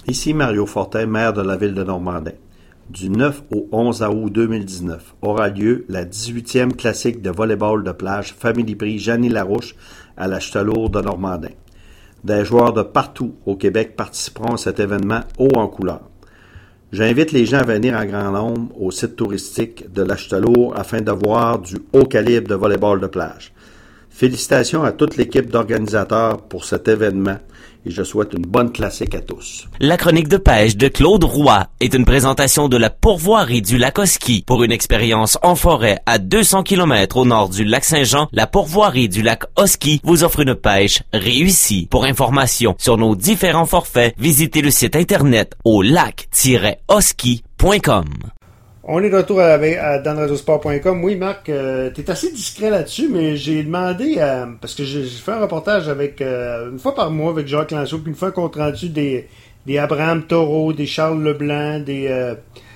Ici Mario Fortin, maire de la ville de Normandin. Du 9 au 11 août 2019 aura lieu la 18e classique de volleyball de plage Family Prix Jeannie Larouche à la Châteaulourde de Normandin. Des joueurs de partout au Québec participeront à cet événement haut en couleur. J'invite les gens à venir en grand nombre au site touristique de la Châteaulourde afin de voir du haut calibre de volleyball de plage. Félicitations à toute l'équipe d'organisateurs pour cet événement et je souhaite une bonne classique à tous. La chronique de pêche de Claude Roy est une présentation de la pourvoirie du lac Oski. Pour une expérience en forêt à 200 km au nord du lac Saint-Jean, la pourvoirie du lac Oski vous offre une pêche réussie. Pour information sur nos différents forfaits, visitez le site internet au lac-oski.com. On est de retour dans radiosport.com. Oui, Marc, t'es assez discret là-dessus, mais j'ai demandé, parce que j'ai fait un reportage avec une fois par mois avec Jacques Lanceau, puis une fois un compte rendu des Abraham Taureau, des Charles Leblanc, des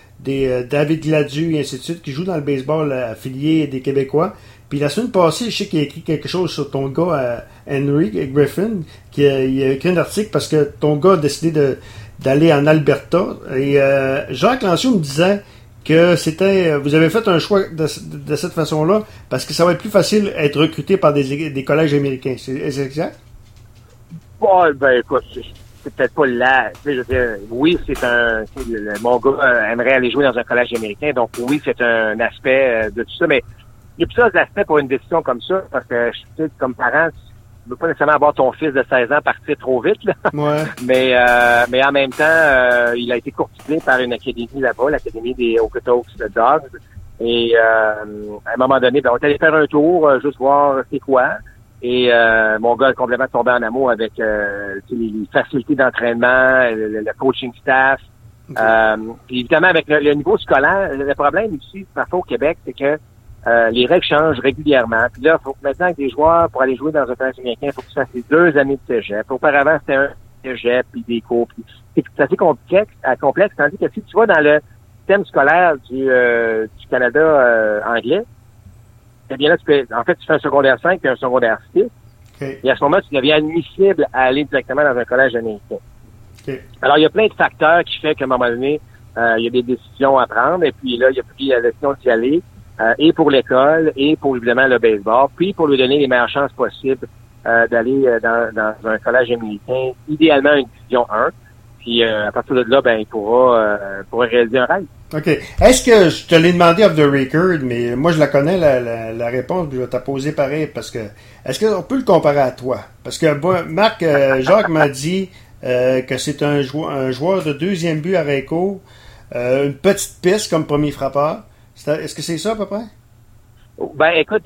David Gladu, et ainsi de suite, qui jouent dans le baseball affilié des Québécois. Puis la semaine passée, je sais qu'il a écrit quelque chose sur ton gars, Henry Griffin, il a écrit un article parce que ton gars a décidé d'aller en Alberta. Et Jacques Lanceau me disait que vous avez fait un choix de cette façon-là parce que ça va être plus facile d'être recruté par des collèges américains. C'est exact? Bon, ben écoute, c'est peut-être pas là. Tu sais, je veux dire, oui, mon gars aimerait aller jouer dans un collège américain, donc oui, c'est un aspect de tout ça, mais il y a plusieurs aspects pour une décision comme ça, parce que tu sais, comme parent, tu veux pas nécessairement avoir ton fils de 16 ans partir trop vite, là. Ouais. Mais en même temps, il a été courtisé par une académie là-bas, l'académie des Okotoks Dogs. Et à un moment donné, on est allé faire un tour, juste voir c'est quoi. Et mon gars a complètement tombé en amour avec les facilités d'entraînement, le coaching staff. Okay. Puis évidemment, avec le niveau scolaire, le problème ici, parfois au Québec, c'est que les règles changent régulièrement. Puis là, il faut que maintenant que des joueurs, pour aller jouer dans un collège américain, il faut qu'ils fassent 2 années de cégep. Auparavant, c'était un cégep, puis des cours. Puis c'est assez complexe, tandis que si tu vas dans le système scolaire du Canada anglais, eh bien là, tu fais un secondaire 5 et un secondaire 6. Okay. Et à ce moment, tu deviens admissible à aller directement dans un collège américain. Okay. Alors, il y a plein de facteurs qui font qu'à un moment donné, il y a des décisions à prendre. Et puis là, il a pris la décision d'y aller. Et pour l'école, et pour évidemment le baseball, puis pour lui donner les meilleures chances possibles d'aller dans un collège américain, idéalement une division 1. Puis à partir de là, il pourra réaliser un rêve. OK. Est-ce que je te l'ai demandé off the record, mais moi je la connais la réponse, puis je vais te la poser pareil, parce que est-ce qu'on peut le comparer à toi? Parce que Marc, Jacques m'a dit que c'est un joueur de deuxième but à Réco, une petite piste comme premier frappeur. Est-ce que c'est ça à peu près? Ben écoute,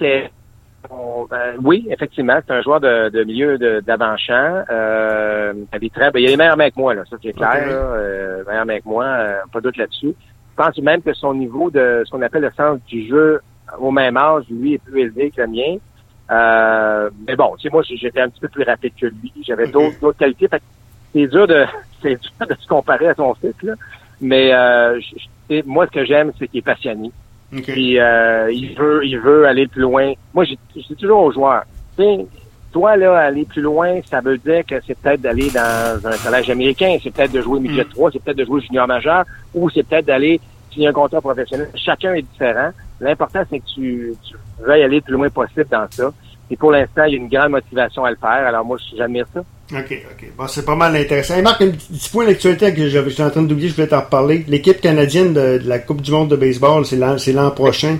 oui, effectivement, c'est un joueur de milieu d'avant-champ. Il est les meilleurs mecs que moi, là, ça c'est clair. Okay. Meilleur mec que moi, pas de doute là-dessus. Je pense même que son niveau de ce qu'on appelle le sens du jeu au même âge, lui, est plus élevé que le mien. Mais bon, tu sais, moi, j'étais un petit peu plus rapide que lui. J'avais d'autres qualités. Fait que c'est dur de se comparer à son fils, là. Mais moi, ce que j'aime, c'est qu'il est passionné. Okay. Puis il veut aller plus loin. Moi, je dis toujours aux joueurs, tu sais, toi, là, aller plus loin, ça veut dire que c'est peut-être d'aller dans un collège américain, c'est peut-être de jouer midget 3, c'est peut-être de jouer junior majeur, ou c'est peut-être d'aller signer un contrat professionnel. Chacun est différent. L'important, c'est que tu veuilles aller le plus loin possible dans ça. Et pour l'instant, il y a une grande motivation à le faire. Alors moi, j'admire ça. OK. Bon, c'est pas mal intéressant. Et Marc, un petit point d'actualité que j'étais en train d'oublier, je voulais t'en reparler. L'équipe canadienne de la Coupe du monde de baseball, c'est l'an prochain.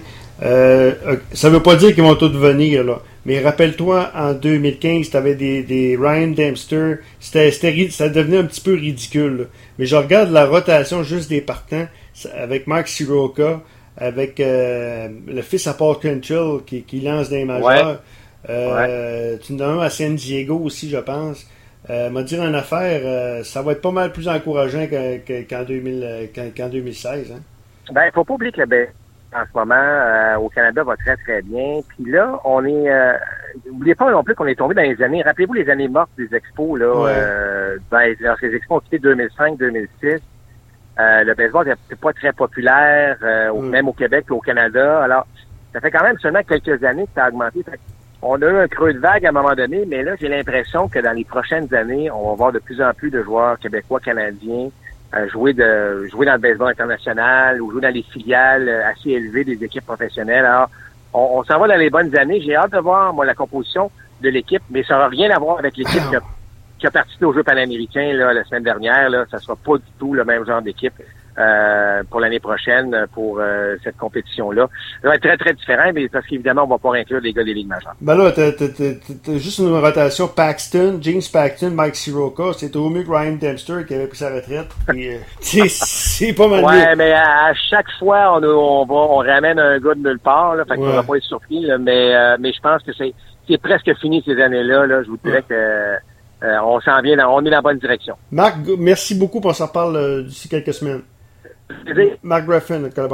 Ça veut pas dire qu'ils vont tous venir, là. Mais rappelle-toi, en 2015, t'avais des Ryan Dempster. Ça devenait un petit peu ridicule, là. Mais je regarde la rotation juste des partants avec Mark Soroka, avec le fils à Paul Quenchel qui lance des majeurs. Ouais. Tu en as un à San Diego aussi, je pense. M'a dire en affaire, ça va être pas mal plus encourageant qu'en 2016. Hein? Ben, faut pas oublier que le en ce moment, au Canada, va très, très bien. Puis là, on est... n'oubliez pas non plus qu'on est tombé dans les années... Rappelez-vous les années mortes des expos, là. Ouais. Lorsque les expos ont quitté 2005-2006, le baseball n'était pas très populaire, même au Québec et au Canada. Alors, ça fait quand même seulement quelques années que ça a augmenté. Fait on a eu un creux de vague à un moment donné, mais là, j'ai l'impression que dans les prochaines années, on va voir de plus en plus de joueurs québécois, canadiens jouer dans le baseball international ou jouer dans les filiales assez élevées des équipes professionnelles. Alors, on s'en va dans les bonnes années. J'ai hâte de voir, moi, la composition de l'équipe, mais ça n'aura rien à voir avec l'équipe qui a participé aux Jeux panaméricains là, la semaine dernière. Là, ça sera pas du tout le même genre d'équipe pour l'année prochaine, pour cette compétition-là. Ça va être très, très différent, mais parce qu'évidemment, on va pas inclure les gars des ligues majeures. Ben là, t'as juste une rotation Paxton, James Paxton, Mike Soroka. C'est au mieux que Ryan Dempster qui avait pris sa retraite. Puis, c'est pas mal. Ouais, mais à chaque fois, on ramène un gars de nulle part, là, fait qu'on va pas être surpris, là, mais je pense que c'est presque fini ces années-là, là. Je vous dirais que on s'en vient, on est dans la bonne direction. Marc, merci beaucoup, on s'en reparle d'ici quelques semaines. Marc Griffin, notre collaborateur.